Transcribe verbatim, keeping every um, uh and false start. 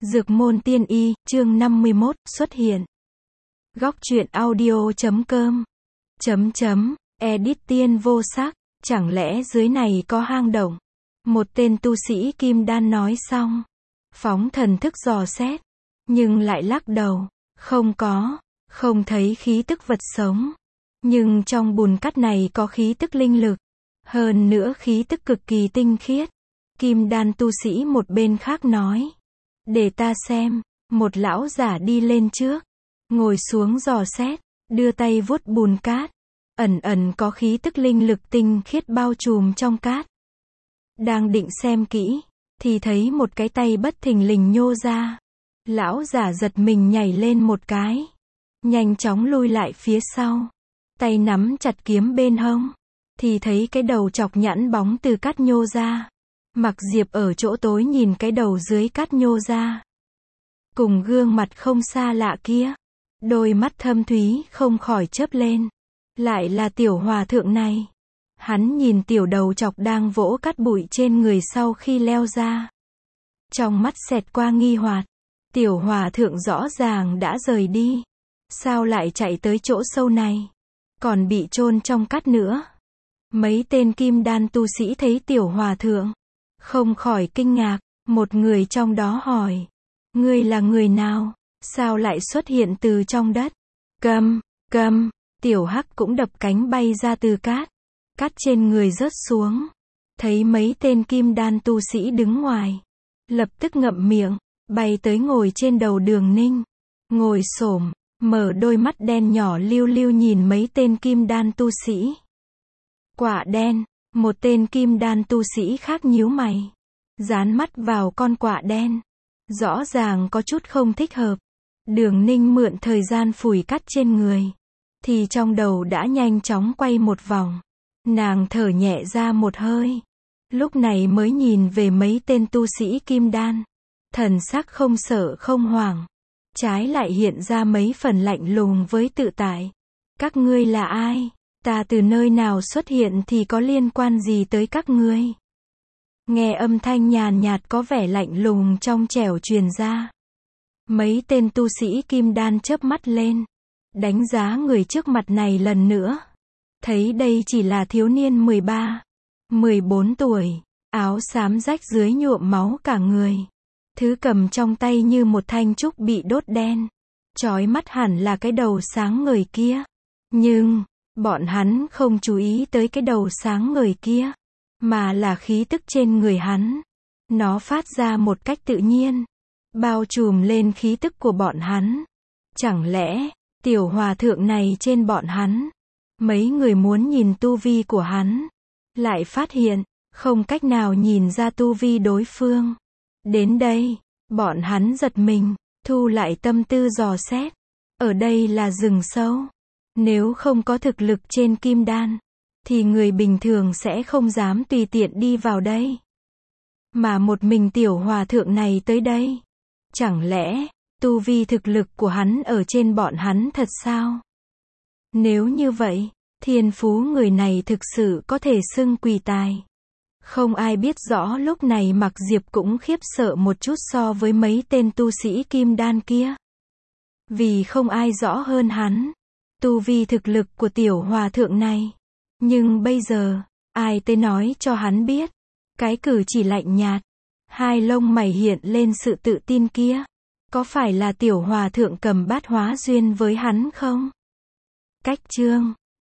Dược môn tiên y, chương năm mươi mốt, xuất hiện. Góc truyện audio chấm com. Chấm chấm, edit tiên vô sắc, chẳng lẽ dưới này có hang động? Một tên tu sĩ kim đan nói xong. Phóng thần thức dò xét. Nhưng lại lắc đầu. Không có, không thấy khí tức vật sống. Nhưng trong bùn cát này có khí tức linh lực. Hơn nữa khí tức cực kỳ tinh khiết. Kim đan tu sĩ một bên khác nói. Để ta xem, một lão giả đi lên trước, ngồi xuống dò xét, đưa tay vuốt bùn cát, ẩn ẩn có khí tức linh lực tinh khiết bao trùm trong cát. Đang định xem kỹ, thì thấy một cái tay bất thình lình nhô ra. Lão giả giật mình nhảy lên một cái, nhanh chóng lui lại phía sau, tay nắm chặt kiếm bên hông, thì thấy cái đầu chọc nhẵn bóng từ cát nhô ra. Mặc Diệp ở chỗ tối nhìn cái đầu dưới cát nhô ra. Cùng gương mặt không xa lạ kia. Đôi mắt thâm thúy không khỏi chớp lên. Lại là tiểu hòa thượng này. Hắn nhìn tiểu đầu chọc đang vỗ cát bụi trên người sau khi leo ra. Trong mắt xẹt qua nghi hoặc. Tiểu hòa thượng rõ ràng đã rời đi. Sao lại chạy tới chỗ sâu này? Còn bị chôn trong cát nữa. Mấy tên kim đan tu sĩ thấy tiểu hòa thượng. Không khỏi kinh ngạc, một người trong đó hỏi. Ngươi là người nào? Sao lại xuất hiện từ trong đất? Câm, câm, tiểu hắc cũng đập cánh bay ra từ cát. Cát trên người rớt xuống. Thấy mấy tên kim đan tu sĩ đứng ngoài. Lập tức ngậm miệng, bay tới ngồi trên đầu Đường Ninh. Ngồi xổm, mở đôi mắt đen nhỏ liu liu nhìn mấy tên kim đan tu sĩ. Quả đen. Một tên kim đan tu sĩ khác nhíu mày. Dán mắt vào con quạ đen. Rõ ràng có chút không thích hợp. Đường Ninh mượn thời gian phủi cát trên người. Thì trong đầu đã nhanh chóng quay một vòng. Nàng thở nhẹ ra một hơi. Lúc này mới nhìn về mấy tên tu sĩ kim đan. Thần sắc không sợ không hoảng. Trái lại hiện ra mấy phần lạnh lùng với tự tại. Các ngươi là ai? Ta từ nơi nào xuất hiện thì có liên quan gì tới các ngươi? Nghe âm thanh nhàn nhạt có vẻ lạnh lùng trong trẻo truyền ra. Mấy tên tu sĩ kim đan chớp mắt lên. Đánh giá người trước mặt này lần nữa. Thấy đây chỉ là thiếu niên mười ba, mười bốn tuổi. Áo xám rách dưới nhuộm máu cả người. Thứ cầm trong tay như một thanh trúc bị đốt đen. Chói mắt hẳn là cái đầu sáng ngời kia. Nhưng bọn hắn không chú ý tới cái đầu sáng ngời kia, mà là khí tức trên người hắn. Nó phát ra một cách tự nhiên, bao trùm lên khí tức của bọn hắn. Chẳng lẽ, tiểu hòa thượng này trên bọn hắn? Mấy người muốn nhìn tu vi của hắn, lại phát hiện, không cách nào nhìn ra tu vi đối phương. Đến đây, bọn hắn giật mình, thu lại tâm tư dò xét. Ở đây là rừng sâu. Nếu không có thực lực trên kim đan, thì người bình thường sẽ không dám tùy tiện đi vào đây. Mà một mình tiểu hòa thượng này tới đây. Chẳng lẽ, tu vi thực lực của hắn ở trên bọn hắn thật sao? Nếu như vậy, thiên phú người này thực sự có thể xưng quỷ tài. Không ai biết rõ lúc này Mặc Diệp cũng khiếp sợ một chút so với mấy tên tu sĩ kim đan kia. Vì không ai rõ hơn hắn. Tu vi thực lực của tiểu hòa thượng này. Nhưng bây giờ, ai tới nói cho hắn biết. Cái cử chỉ lạnh nhạt. Hai lông mày hiện lên sự tự tin kia. Có phải là tiểu hòa thượng cầm bát hóa duyên với hắn không? Cách chương